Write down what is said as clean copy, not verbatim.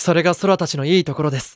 それが空たちのいいところです。